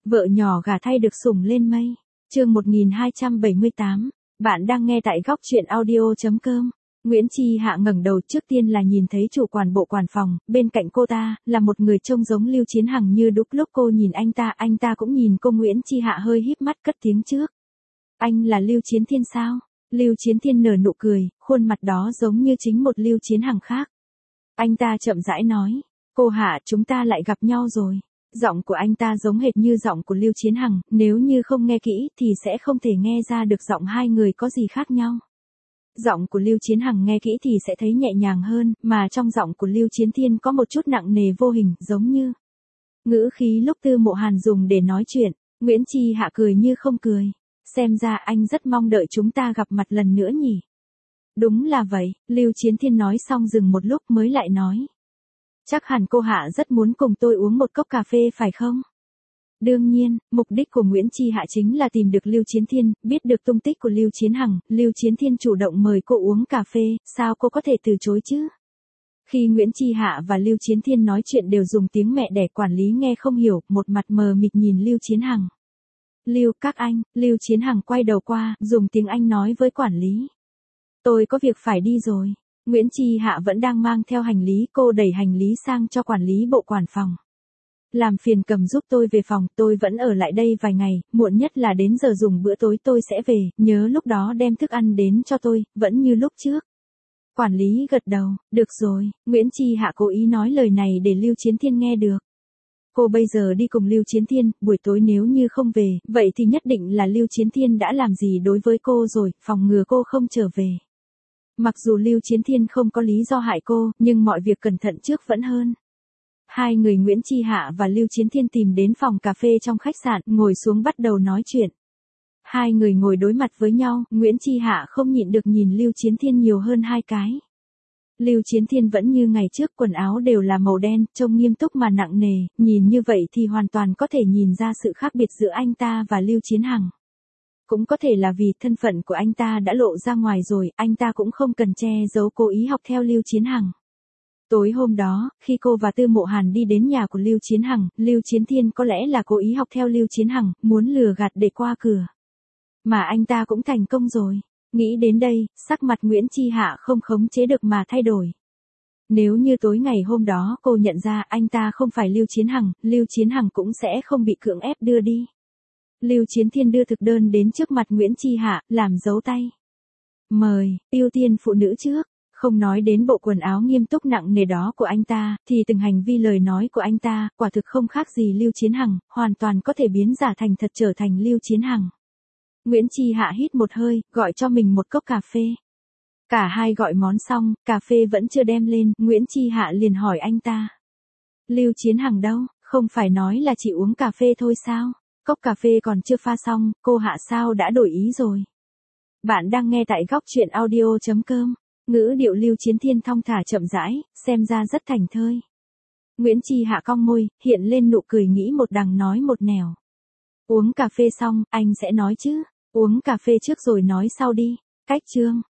Vợ nhỏ gả thay được sủng lên mây. Chương 1278. Bạn đang nghe tại góc truyện audio.com. Nguyễn Chi Hạ ngẩng đầu, trước tiên là nhìn thấy chủ quản bộ quản phòng, bên cạnh cô ta là một người trông giống Lưu Chiến Hằng như đúc. Lúc cô nhìn anh ta cũng nhìn cô. Nguyễn Chi Hạ hơi híp mắt cất tiếng trước. Anh là Lưu Chiến Thiên sao? Lưu Chiến Thiên nở nụ cười, khuôn mặt đó giống như chính một Lưu Chiến Hằng khác. Anh ta chậm rãi nói, cô Hạ, chúng ta lại gặp nhau rồi. Giọng của anh ta giống hệt như giọng của Lưu Chiến Hằng, nếu như không nghe kỹ thì sẽ không thể nghe ra được giọng hai người có gì khác nhau. Giọng của Lưu Chiến Hằng nghe kỹ thì sẽ thấy nhẹ nhàng hơn, mà trong giọng của Lưu Chiến Thiên có một chút nặng nề vô hình, giống như ngữ khí lúc Tư Mộ Hàn dùng để nói chuyện. Nguyễn Chi Hạ cười như không cười. Xem ra anh rất mong đợi chúng ta gặp mặt lần nữa nhỉ? Đúng là vậy, Lưu Chiến Thiên nói xong dừng một lúc mới lại nói. Chắc hẳn cô Hạ rất muốn cùng tôi uống một cốc cà phê phải không? Đương nhiên, mục đích của Nguyễn Chi Hạ chính là tìm được Lưu Chiến Thiên, biết được tung tích của Lưu Chiến Hằng. Lưu Chiến Thiên chủ động mời cô uống cà phê, sao cô có thể từ chối chứ? Khi Nguyễn Chi Hạ và Lưu Chiến Thiên nói chuyện đều dùng tiếng mẹ đẻ, quản lý nghe không hiểu, một mặt mờ mịt nhìn Lưu Chiến Hằng. Các anh, Lưu Chiến Hằng quay đầu qua, dùng tiếng Anh nói với quản lý. Tôi có việc phải đi rồi. Nguyễn Chi Hạ vẫn đang mang theo hành lý, cô đẩy hành lý sang cho quản lý bộ quản phòng. Làm phiền cầm giúp tôi về phòng, tôi vẫn ở lại đây vài ngày, muộn nhất là đến giờ dùng bữa tối tôi sẽ về, nhớ lúc đó đem thức ăn đến cho tôi, vẫn như lúc trước. Quản lý gật đầu, được rồi. Nguyễn Chi Hạ cố ý nói lời này để Lưu Chiến Thiên nghe được. Cô bây giờ đi cùng Lưu Chiến Thiên, buổi tối nếu như không về, vậy thì nhất định là Lưu Chiến Thiên đã làm gì đối với cô rồi, phòng ngừa cô không trở về. Mặc dù Lưu Chiến Thiên không có lý do hại cô, nhưng mọi việc cẩn thận trước vẫn hơn. Hai người Nguyễn Chi Hạ và Lưu Chiến Thiên tìm đến phòng cà phê trong khách sạn, ngồi xuống bắt đầu nói chuyện. Hai người ngồi đối mặt với nhau, Nguyễn Chi Hạ không nhịn được nhìn Lưu Chiến Thiên nhiều hơn hai cái. Lưu Chiến Thiên vẫn như ngày trước, quần áo đều là màu đen, trông nghiêm túc mà nặng nề, nhìn như vậy thì hoàn toàn có thể nhìn ra sự khác biệt giữa anh ta và Lưu Chiến Hằng. Cũng có thể là vì thân phận của anh ta đã lộ ra ngoài rồi, anh ta cũng không cần che giấu cố ý học theo Lưu Chiến Hằng. Tối hôm đó, khi cô và Tư Mộ Hàn đi đến nhà của Lưu Chiến Hằng, Lưu Chiến Thiên có lẽ là cố ý học theo Lưu Chiến Hằng, muốn lừa gạt để qua cửa. Mà anh ta cũng thành công rồi. Nghĩ đến đây, sắc mặt Nguyễn Chi Hạ không khống chế được mà thay đổi. Nếu như tối ngày hôm đó cô nhận ra anh ta không phải Lưu Chiến Hằng cũng sẽ không bị cưỡng ép đưa đi. Lưu Chiến Thiên đưa thực đơn đến trước mặt Nguyễn Chi Hạ, làm dấu tay. Mời, ưu tiên phụ nữ trước. Không nói đến bộ quần áo nghiêm túc nặng nề đó của anh ta, thì từng hành vi lời nói của anh ta, quả thực không khác gì Lưu Chiến Hằng, hoàn toàn có thể biến giả thành thật trở thành Lưu Chiến Hằng. Nguyễn Chi Hạ hít một hơi, gọi cho mình một cốc cà phê. Cả hai gọi món xong, cà phê vẫn chưa đem lên, Nguyễn Chi Hạ liền hỏi anh ta. Lưu Chiến Hằng đâu, không phải nói là chỉ uống cà phê thôi sao? Cốc cà phê còn chưa pha xong, cô Hạ sao đã đổi ý rồi? Bạn đang nghe tại góc truyện audio.com. Ngữ điệu Lưu Chiến Thiên thong thả chậm rãi, xem ra rất thảnh thơi. Nguyễn Chi Hạ cong môi, hiện lên nụ cười nghĩ một đằng nói một nẻo. Uống cà phê xong, anh sẽ nói chứ. Uống cà phê trước rồi nói sau đi. Cách chương.